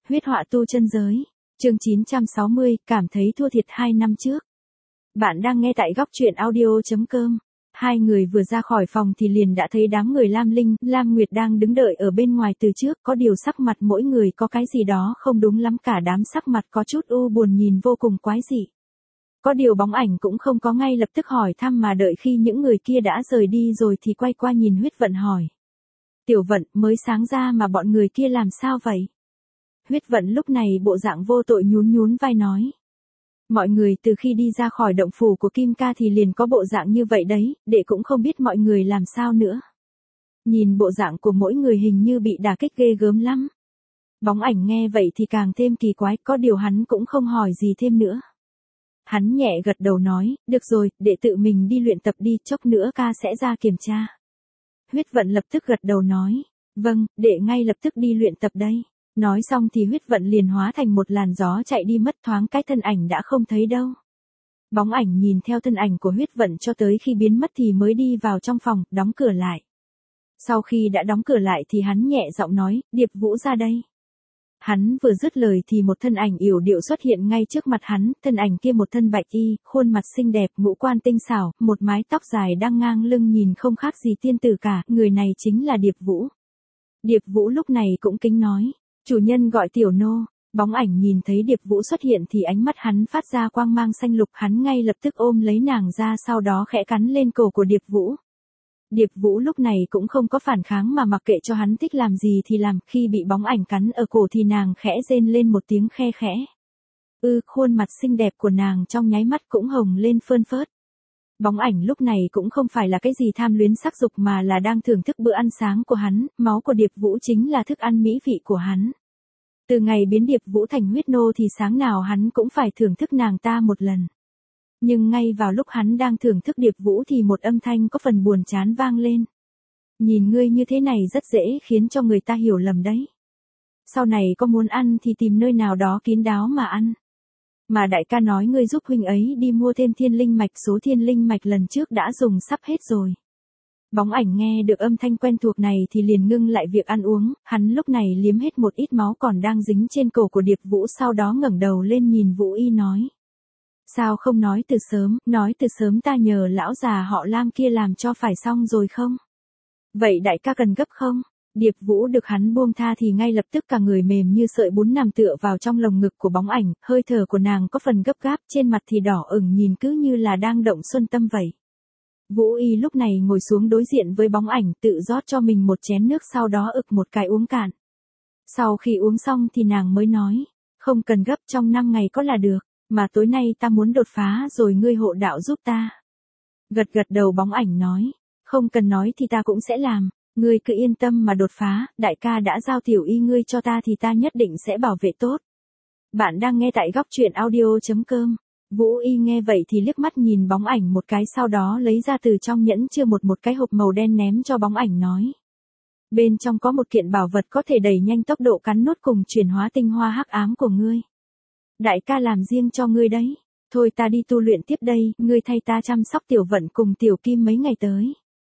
Huyết họa tu chân giới. Chương 960, cảm thấy thua thiệt 2 năm trước. Bạn đang nghe tại góc truyện audio.com. Hai người vừa ra khỏi phòng thì liền đã thấy đám người Lam Linh, Lam Nguyệt đang đứng đợi ở bên ngoài từ trước, có điều sắc mặt mỗi người có cái gì đó không đúng lắm, cả đám sắc mặt có chút u buồn nhìn vô cùng quái dị. Có điều Bóng Ảnh cũng không có ngay lập tức hỏi thăm mà đợi khi những người kia đã rời đi rồi thì quay qua nhìn Huyết Vận hỏi. Tiểu Vận, mới sáng ra mà bọn người kia làm sao vậy? Huyết Vận lúc này bộ dạng vô tội nhún nhún vai nói. Mọi người từ khi đi ra khỏi động phủ của Kim Ca thì liền có bộ dạng như vậy đấy, đệ cũng không biết mọi người làm sao nữa. Nhìn bộ dạng của mỗi người hình như bị đả kích ghê gớm lắm. Bóng Ảnh nghe vậy thì càng thêm kỳ quái, có điều hắn cũng không hỏi gì thêm nữa. Hắn nhẹ gật đầu nói, được rồi, đệ tự mình đi luyện tập đi, chốc nữa ca sẽ ra kiểm tra. Huyết Vận lập tức gật đầu nói, vâng, đệ ngay lập tức đi luyện tập đây. Nói xong thì Huyết Vận liền hóa thành một làn gió chạy đi mất, thoáng cái thân ảnh đã không thấy đâu. Bóng Ảnh nhìn theo thân ảnh của Huyết Vận cho tới khi biến mất thì mới đi vào trong phòng, đóng cửa lại. Sau khi đã đóng cửa lại thì hắn nhẹ giọng nói, Điệp Vũ ra đây. Hắn vừa dứt lời thì một thân ảnh yểu điệu xuất hiện ngay trước mặt hắn, thân ảnh kia một thân bạch y, khuôn mặt xinh đẹp, ngũ quan tinh xảo, một mái tóc dài đang ngang lưng nhìn không khác gì tiên tử cả, người này chính là Điệp Vũ. Điệp Vũ lúc này cũng kính nói, chủ nhân gọi tiểu nô. Bóng Ảnh nhìn thấy Điệp Vũ xuất hiện thì ánh mắt hắn phát ra quang mang xanh lục, hắn ngay lập tức ôm lấy nàng ra, sau đó khẽ cắn lên cổ của Điệp Vũ. Điệp Vũ lúc này cũng không có phản kháng mà mặc kệ cho hắn thích làm gì thì làm, khi bị Bóng Ảnh cắn ở cổ thì nàng khẽ rên lên một tiếng khe khẽ. Khuôn mặt xinh đẹp của nàng trong nháy mắt cũng hồng lên phơn phớt. Bóng Ảnh lúc này cũng không phải là cái gì tham luyến sắc dục mà là đang thưởng thức bữa ăn sáng của hắn, máu của Điệp Vũ chính là thức ăn mỹ vị của hắn. Từ ngày biến Điệp Vũ thành huyết nô thì sáng nào hắn cũng phải thưởng thức nàng ta một lần. Nhưng ngay vào lúc hắn đang thưởng thức Điệp Vũ thì một âm thanh có phần buồn chán vang lên. Nhìn ngươi như thế này rất dễ khiến cho người ta hiểu lầm đấy. Sau này có muốn ăn thì tìm nơi nào đó kín đáo mà ăn. Mà đại ca nói ngươi giúp huynh ấy đi mua thêm thiên linh mạch, số thiên linh mạch lần trước đã dùng sắp hết rồi. Bóng Ảnh nghe được âm thanh quen thuộc này thì liền ngưng lại việc ăn uống, hắn lúc này liếm hết một ít máu còn đang dính trên cổ của Điệp Vũ, sau đó ngẩng đầu lên nhìn Vũ Y nói. Sao không nói từ sớm ta nhờ lão già họ Lam kia làm cho phải xong rồi không? Vậy đại ca cần gấp không? Điệp Vũ được hắn buông tha thì ngay lập tức cả người mềm như sợi bún nằm tựa vào trong lồng ngực của Bóng Ảnh, hơi thở của nàng có phần gấp gáp, trên mặt thì đỏ ửng nhìn cứ như là đang động xuân tâm vậy. Vũ Y lúc này ngồi xuống đối diện với Bóng Ảnh, tự rót cho mình một chén nước, sau đó ực một cái uống cạn. Sau khi uống xong thì nàng mới nói, không cần gấp, trong 5 ngày có là được, mà tối nay ta muốn đột phá rồi ngươi hộ đạo giúp ta. Gật gật đầu Bóng Ảnh nói, không cần nói thì ta cũng sẽ làm, ngươi cứ yên tâm mà đột phá, đại ca đã giao Tiểu Y ngươi cho ta thì ta nhất định sẽ bảo vệ tốt. Bạn đang nghe tại góc truyện audio.com. Vũ Y nghe vậy thì liếc mắt nhìn Bóng Ảnh một cái, sau đó lấy ra từ trong nhẫn chứa một cái hộp màu đen ném cho Bóng Ảnh nói. Bên trong có một kiện bảo vật có thể đẩy nhanh tốc độ cắn nuốt cùng chuyển hóa tinh hoa hắc ám của ngươi. Đại ca làm riêng cho ngươi đấy. Thôi ta đi tu luyện tiếp đây, ngươi thay ta chăm sóc Tiểu Vận cùng Tiểu Kim mấy ngày tới.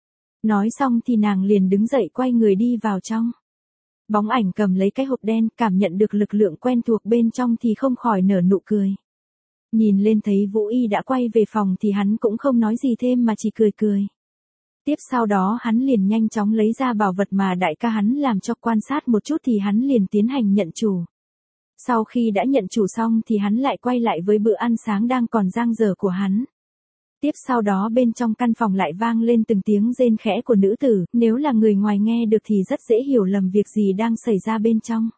Nói xong thì nàng liền đứng dậy quay người đi vào trong. Bóng Ảnh cầm lấy cái hộp đen, cảm nhận được lực lượng quen thuộc bên trong thì không khỏi nở nụ cười. Nhìn lên thấy Vũ Y đã quay về phòng thì hắn cũng không nói gì thêm mà chỉ cười cười. Tiếp sau đó hắn liền nhanh chóng lấy ra bảo vật mà đại ca hắn làm cho, quan sát một chút thì hắn liền tiến hành nhận chủ. Sau khi đã nhận chủ xong thì hắn lại quay lại với bữa ăn sáng đang còn dang dở của hắn. Tiếp sau đó bên trong căn phòng lại vang lên từng tiếng rên khẽ của nữ tử, nếu là người ngoài nghe được thì rất dễ hiểu lầm việc gì đang xảy ra bên trong.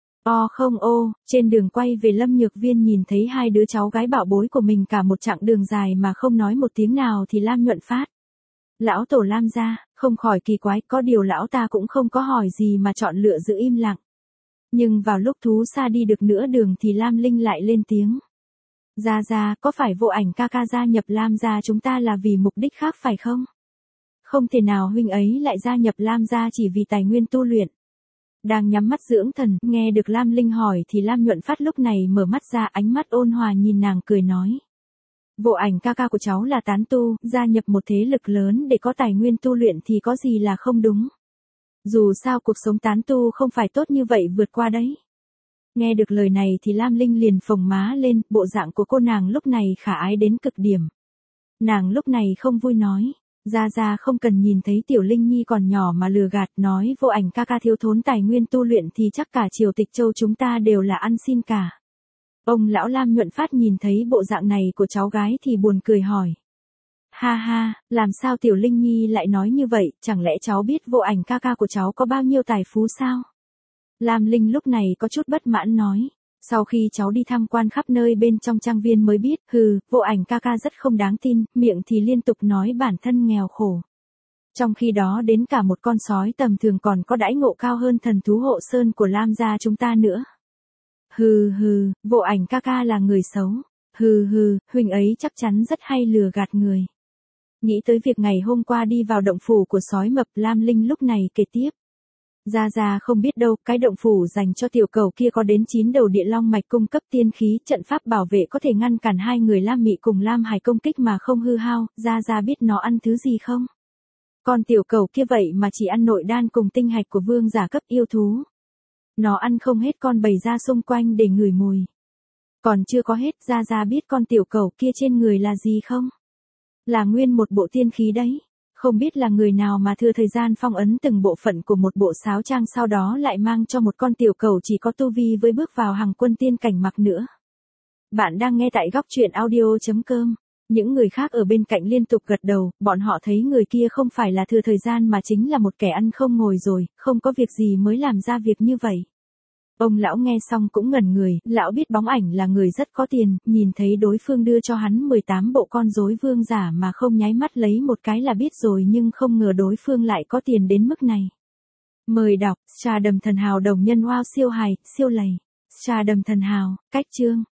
Trên đường quay về Lâm Nhược Viên nhìn thấy hai đứa cháu gái bảo bối của mình cả một chặng đường dài mà không nói một tiếng nào thì Lam Nhuận phát. Lão tổ Lam gia, không khỏi kỳ quái, có điều lão ta cũng không có hỏi gì mà chọn lựa giữ im lặng. Nhưng vào lúc thú xa đi được nửa đường thì Lam Linh lại lên tiếng. Gia, có phải Vô Ảnh ca ca gia nhập Lam gia chúng ta là vì mục đích khác phải không? Không thể nào huynh ấy lại gia nhập Lam gia chỉ vì tài nguyên tu luyện. Đang nhắm mắt dưỡng thần, nghe được Lam Linh hỏi thì Lam Nhuận Phát lúc này mở mắt ra, ánh mắt ôn hòa nhìn nàng cười nói. Vô Ảnh ca ca của cháu là tán tu, gia nhập một thế lực lớn để có tài nguyên tu luyện thì có gì là không đúng. Dù sao cuộc sống tán tu không phải tốt như vậy vượt qua đấy. Nghe được lời này thì Lam Linh liền phồng má lên, bộ dạng của cô nàng lúc này khả ái đến cực điểm. Nàng lúc này không vui nói, Gia không cần nhìn thấy Tiểu Linh Nhi còn nhỏ mà lừa gạt, nói Vô Ảnh ca ca thiếu thốn tài nguyên tu luyện thì chắc cả triều Tịch Châu chúng ta đều là ăn xin cả. Ông lão Lam Nhuận Phát nhìn thấy bộ dạng này của cháu gái thì buồn cười hỏi. Ha ha, làm sao Tiểu Linh Nhi lại nói như vậy, chẳng lẽ cháu biết Vô Ảnh ca ca của cháu có bao nhiêu tài phú sao? Lam Linh lúc này có chút bất mãn nói. Sau khi cháu đi tham quan khắp nơi bên trong trang viên mới biết, Vô Ảnh ca ca rất không đáng tin, miệng thì liên tục nói bản thân nghèo khổ. Trong khi đó đến cả một con sói tầm thường còn có đãi ngộ cao hơn thần thú hộ sơn của Lam gia chúng ta nữa. Vô Ảnh ca ca là người xấu. Huynh ấy chắc chắn rất hay lừa gạt người. Nghĩ tới việc ngày hôm qua đi vào động phủ của sói mập, Lam Linh lúc này kể tiếp. Gia không biết đâu, cái động phủ dành cho tiểu cầu kia có đến 9 đầu địa long mạch cung cấp tiên khí, trận pháp bảo vệ có thể ngăn cản hai người Lam Mị cùng Lam Hải công kích mà không hư hao, Gia biết nó ăn thứ gì không? Con tiểu cầu kia vậy mà chỉ ăn nội đan cùng tinh hạch của vương giả cấp yêu thú. Nó ăn không hết con bầy ra xung quanh để ngửi mùi. Còn chưa có hết, Gia biết con tiểu cầu kia trên người là gì không? Là nguyên một bộ tiên khí đấy. Không biết là người nào mà thừa thời gian phong ấn từng bộ phận của một bộ sáo trang, sau đó lại mang cho một con tiểu cầu chỉ có tu vi với bước vào hàng quân tiên cảnh mặc nữa. Bạn đang nghe tại góc truyện audio.com. Những người khác ở bên cạnh liên tục gật đầu, bọn họ thấy người kia không phải là thừa thời gian mà chính là một kẻ ăn không ngồi rồi, không có việc gì mới làm ra việc như vậy. Ông lão nghe xong cũng ngẩn người, lão biết Bóng Ảnh là người rất có tiền, nhìn thấy đối phương đưa cho hắn 18 bộ con rối vương giả mà không nháy mắt lấy một cái là biết rồi, nhưng không ngờ đối phương lại có tiền đến mức này. Mời đọc, Trà Đầm Thần Hào đồng nhân wow siêu hài, siêu lầy. Trà Đầm Thần Hào, cách chương.